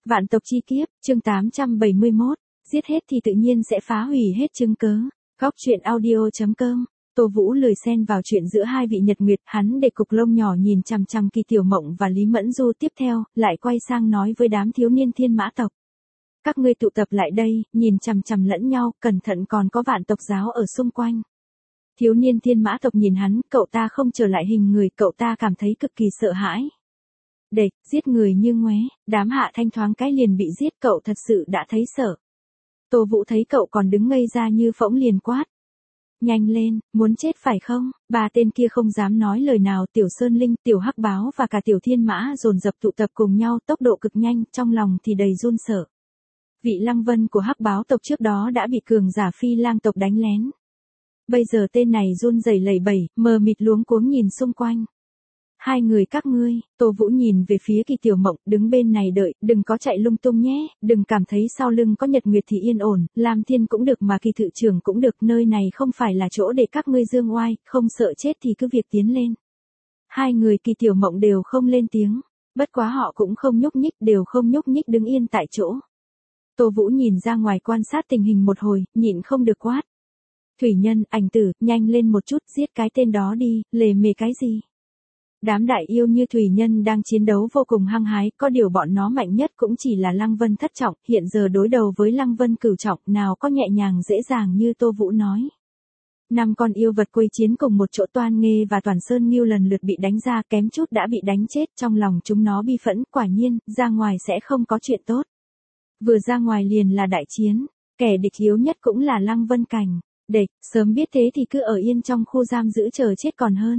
Vạn tộc chi kiếp, chương 871, giết hết thì tự nhiên sẽ phá hủy hết chứng cớ. Góc truyện audio.com. Tô Vũ lười xen vào chuyện giữa hai vị nhật nguyệt, hắn để cục lông nhỏ nhìn chằm chằm Kỳ Tiểu Mộng và Lý Mẫn Du, tiếp theo lại quay sang nói với đám thiếu niên Thiên Mã tộc. Các ngươi tụ tập lại đây, nhìn chằm chằm lẫn nhau, cẩn thận còn có vạn tộc giáo ở xung quanh. Thiếu niên Thiên Mã tộc nhìn hắn, cậu ta không trở lại hình người, cậu ta cảm thấy cực kỳ sợ hãi. Địch, giết người như ngoé, đám Hạ Thanh thoáng cái liền bị giết, cậu thật sự đã thấy sợ. Tô Vũ thấy cậu còn đứng ngây ra như phỗng liền quát. Nhanh lên, muốn chết phải không? Ba tên kia không dám nói lời nào, Tiểu Sơn Linh, Tiểu Hắc Báo và cả Tiểu Thiên Mã dồn dập tụ tập cùng nhau, tốc độ cực nhanh, trong lòng thì đầy run sợ. Vị Lăng Vân của Hắc Báo tộc trước đó đã bị cường giả Phi Lang tộc đánh lén. Bây giờ tên này run rẩy lẩy bẩy, mờ mịt luống cuống nhìn xung quanh. Hai người các ngươi, Tô Vũ nhìn về phía Kỳ Tiểu Mộng, đứng bên này đợi, đừng có chạy lung tung nhé, đừng cảm thấy sau lưng có Nhật Nguyệt thì yên ổn, Lam Thiên cũng được mà Kỳ Thự Trưởng cũng được, nơi này không phải là chỗ để các ngươi dương oai, không sợ chết thì cứ việc tiến lên. Hai người Kỳ Tiểu Mộng đều không lên tiếng, bất quá họ cũng không nhúc nhích, đều không nhúc nhích đứng yên tại chỗ. Tô Vũ nhìn ra ngoài quan sát tình hình một hồi, nhịn không được quát. Thủy Nhân, Ảnh Tử, nhanh lên một chút, giết cái tên đó đi, lề mề cái gì? Đám đại yêu như Thủy Nhân đang chiến đấu vô cùng hăng hái, có điều bọn nó mạnh nhất cũng chỉ là Lăng Vân thất trọng, hiện giờ đối đầu với Lăng Vân cửu trọng, nào có nhẹ nhàng dễ dàng như Tô Vũ nói. 5 con yêu vật quây chiến cùng một chỗ, Toan Nghê và Toàn Sơn Nghiêu lần lượt bị đánh ra, kém chút đã bị đánh chết, trong lòng chúng nó bi phẫn, quả nhiên, ra ngoài sẽ không có chuyện tốt. Vừa ra ngoài liền là đại chiến, kẻ địch yếu nhất cũng là Lăng Vân cảnh. Địch, sớm biết thế thì cứ ở yên trong khu giam giữ chờ chết còn hơn.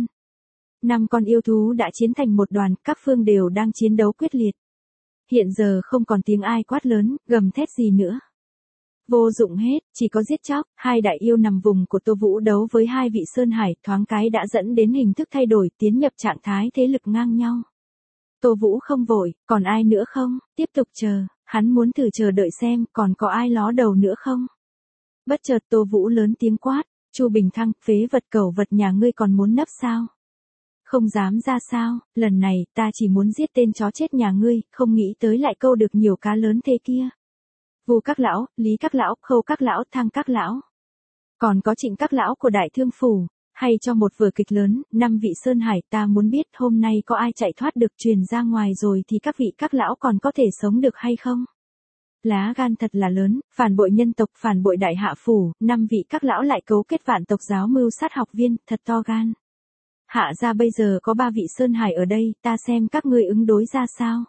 5 con yêu thú đã chiến thành một đoàn, các phương đều đang chiến đấu quyết liệt. Hiện giờ không còn tiếng ai quát lớn, gầm thét gì nữa. Vô dụng hết, chỉ có giết chóc. Hai đại yêu nằm vùng của Tô Vũ đấu với hai vị Sơn Hải, thoáng cái đã dẫn đến hình thức thay đổi, tiến nhập trạng thái thế lực ngang nhau. Tô Vũ không vội, còn ai nữa không? Tiếp tục chờ, hắn muốn thử chờ đợi xem còn có ai ló đầu nữa không. Bất chợt Tô Vũ lớn tiếng quát, Chu Bình Thăng, phế vật cẩu vật nhà ngươi còn muốn nấp sao? Không dám ra sao, lần này ta chỉ muốn giết tên chó chết nhà ngươi, không nghĩ tới lại câu được nhiều cá lớn thế kia. Vu các lão, Lý các lão, Khâu các lão, Thang các lão. Còn có Trịnh các lão của Đại Thương Phủ, hay cho một vở kịch lớn, 5 vị Sơn Hải, ta muốn biết hôm nay có ai chạy thoát được truyền ra ngoài rồi thì các vị các lão còn có thể sống được hay không? Lá gan thật là lớn, phản bội nhân tộc, phản bội Đại Hạ Phủ, 5 vị các lão lại cấu kết vạn tộc giáo mưu sát học viên, thật to gan. Hạ ra bây giờ có 3 vị Sơn Hải ở đây, ta xem các ngươi ứng đối ra sao.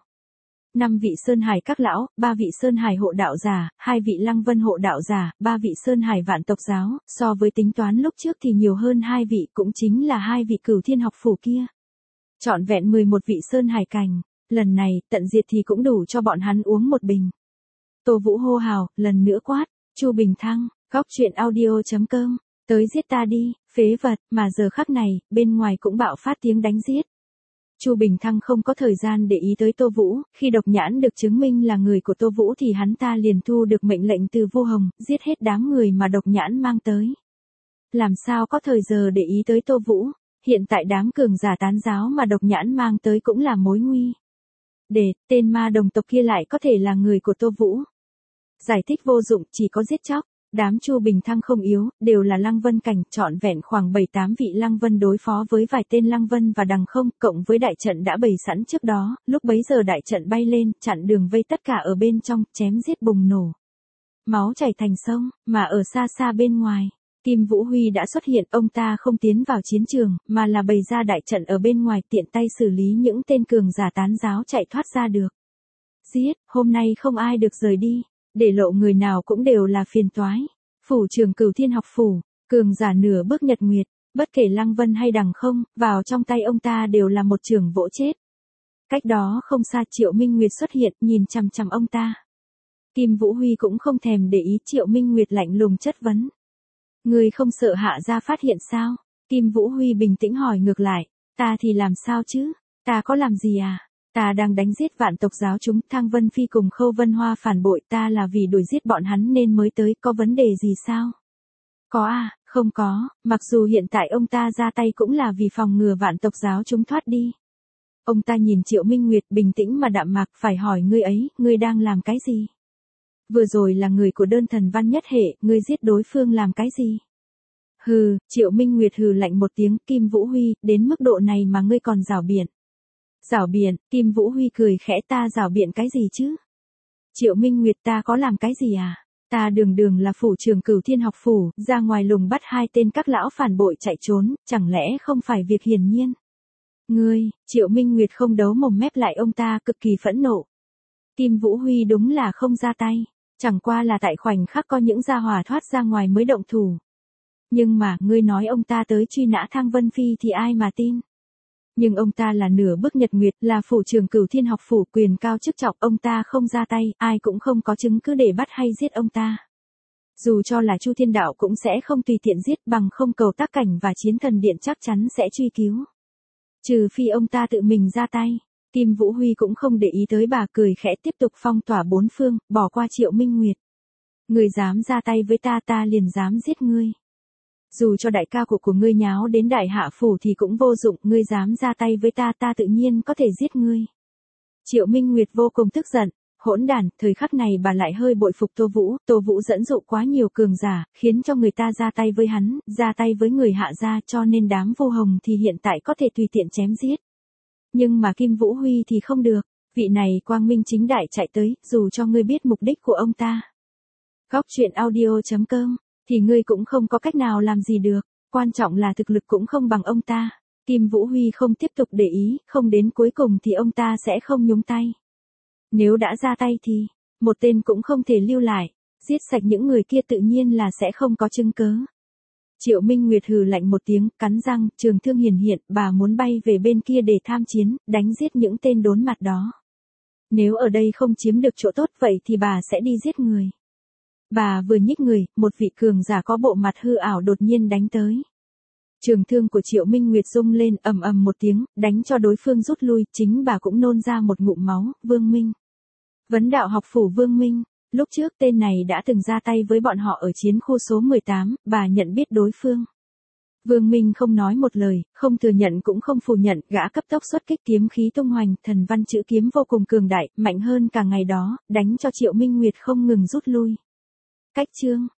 5 vị Sơn Hải các lão, 3 vị Sơn Hải hộ đạo giả, 2 vị Lăng Vân hộ đạo giả, 3 vị Sơn Hải vạn tộc giáo, so với tính toán lúc trước thì nhiều hơn 2 vị, cũng chính là 2 vị Cửu Thiên học phủ kia. Trọn vẹn 11 vị Sơn Hải cành, lần này, tận diệt thì cũng đủ cho bọn hắn uống một bình. Tô Vũ hô hào, lần nữa quát, Chu Bình Thăng, góc truyện audio.com, tới giết ta đi, phế vật, mà giờ khắc này, bên ngoài cũng bạo phát tiếng đánh giết. Chu Bình Thăng không có thời gian để ý tới Tô Vũ, khi độc nhãn được chứng minh là người của Tô Vũ thì hắn ta liền thu được mệnh lệnh từ Vô Hồng, giết hết đám người mà độc nhãn mang tới. Làm sao có thời giờ để ý tới Tô Vũ, hiện tại đám cường giả tán giáo mà độc nhãn mang tới cũng là mối nguy. Để, tên ma đồng tộc kia lại có thể là người của Tô Vũ. Giải thích vô dụng, chỉ có giết chóc. Đám Chu Bình Thăng không yếu, đều là Lăng Vân cảnh, trọn vẹn khoảng 7-8 vị Lăng Vân đối phó với vài tên Lăng Vân và đằng không, cộng với đại trận đã bày sẵn trước đó, lúc bấy giờ đại trận bay lên, chặn đường vây tất cả ở bên trong, chém giết bùng nổ. Máu chảy thành sông, mà ở xa xa bên ngoài, Kim Vũ Huy đã xuất hiện, ông ta không tiến vào chiến trường, mà là bày ra đại trận ở bên ngoài, tiện tay xử lý những tên cường giả tán giáo chạy thoát ra được. Giết, hôm nay không ai được rời đi. Để lộ người nào cũng đều là phiền toái. Phủ trưởng Cửu Thiên học phủ, cường giả nửa bước nhật nguyệt, bất kể Lăng Vân hay đằng không, vào trong tay ông ta đều là một chưởng vỗ chết. Cách đó không xa Triệu Minh Nguyệt xuất hiện, nhìn chằm chằm ông ta. Kim Vũ Huy cũng không thèm để ý, Triệu Minh Nguyệt lạnh lùng chất vấn. Người không sợ Hạ gia phát hiện sao? Kim Vũ Huy bình tĩnh hỏi ngược lại, ta thì làm sao chứ? Ta có làm gì à? Ta đang đánh giết vạn tộc giáo chúng, Thang Vân Phi cùng Khâu Vân Hoa phản bội ta là vì đuổi giết bọn hắn nên mới tới, có vấn đề gì sao? Có à, không có, mặc dù hiện tại ông ta ra tay cũng là vì phòng ngừa vạn tộc giáo chúng thoát đi. Ông ta nhìn Triệu Minh Nguyệt bình tĩnh mà đạm mạc, phải hỏi ngươi ấy, ngươi đang làm cái gì? Vừa rồi là người của đơn thần văn nhất hệ, ngươi giết đối phương làm cái gì? Hừ, Triệu Minh Nguyệt hừ lạnh một tiếng, Kim Vũ Huy, đến mức độ này mà ngươi còn giảo biện. Giảo biện, Kim Vũ Huy cười khẽ, ta giảo biện cái gì chứ? Triệu Minh Nguyệt, ta có làm cái gì à? Ta đường đường là phủ trưởng Cửu Thiên học phủ, ra ngoài lùng bắt hai tên các lão phản bội chạy trốn, chẳng lẽ không phải việc hiển nhiên? Ngươi, Triệu Minh Nguyệt không đấu mồm mép lại, ông ta cực kỳ phẫn nộ. Kim Vũ Huy đúng là không ra tay, chẳng qua là tại khoảnh khắc có những gia hỏa thoát ra ngoài mới động thủ. Nhưng mà, ngươi nói ông ta tới truy nã Thang Vân Phi thì ai mà tin? Nhưng ông ta là nửa bước nhật nguyệt, là phủ trưởng Cửu Thiên học phủ, quyền cao chức trọng, ông ta không ra tay, ai cũng không có chứng cứ để bắt hay giết ông ta. Dù cho là Chu Thiên Đạo cũng sẽ không tùy tiện giết, bằng không Cầu Tác Cảnh và Chiến Thần Điện chắc chắn sẽ truy cứu. Trừ phi ông ta tự mình ra tay. Kim Vũ Huy cũng không để ý tới bà, cười khẽ tiếp tục phong tỏa bốn phương, bỏ qua Triệu Minh Nguyệt. Ngươi dám ra tay với ta, ta liền dám giết ngươi. Dù cho đại ca của ngươi nháo đến đại hạ phủ thì cũng vô dụng, ngươi dám ra tay với ta, ta tự nhiên có thể giết ngươi. Triệu Minh Nguyệt vô cùng tức giận, hỗn đản, thời khắc này bà lại hơi bội phục Tô Vũ dẫn dụ quá nhiều cường giả, khiến cho người ta ra tay với hắn, ra tay với người Hạ gia, cho nên đám Vô Hồng thì hiện tại có thể tùy tiện chém giết. Nhưng mà Kim Vũ Huy thì không được, vị này quang minh chính đại chạy tới, dù cho ngươi biết mục đích của ông ta. Góc truyện audio.com, thì ngươi cũng không có cách nào làm gì được, quan trọng là thực lực cũng không bằng ông ta. Kim Vũ Huy không tiếp tục để ý, không đến cuối cùng thì ông ta sẽ không nhúng tay. Nếu đã ra tay thì, một tên cũng không thể lưu lại, giết sạch những người kia tự nhiên là sẽ không có chứng cớ. Triệu Minh Nguyệt hừ lạnh một tiếng, cắn răng, trường thương hiển hiện, bà muốn bay về bên kia để tham chiến, đánh giết những tên đốn mặt đó. Nếu ở đây không chiếm được chỗ tốt vậy thì bà sẽ đi giết người. Bà vừa nhích người, một vị cường giả có bộ mặt hư ảo đột nhiên đánh tới. Trường thương của Triệu Minh Nguyệt rung lên, ầm ầm một tiếng, đánh cho đối phương rút lui, chính bà cũng nôn ra một ngụm máu. Vương Minh. Vấn đạo học phủ Vương Minh. Lúc trước tên này đã từng ra tay với bọn họ ở chiến khu số 18, bà nhận biết đối phương. Vương Minh không nói một lời, không thừa nhận cũng không phủ nhận, gã cấp tốc xuất kích, kiếm khí tung hoành, thần văn chữ kiếm vô cùng cường đại, mạnh hơn cả ngày đó, đánh cho Triệu Minh Nguyệt không ngừng rút lui. Cách chương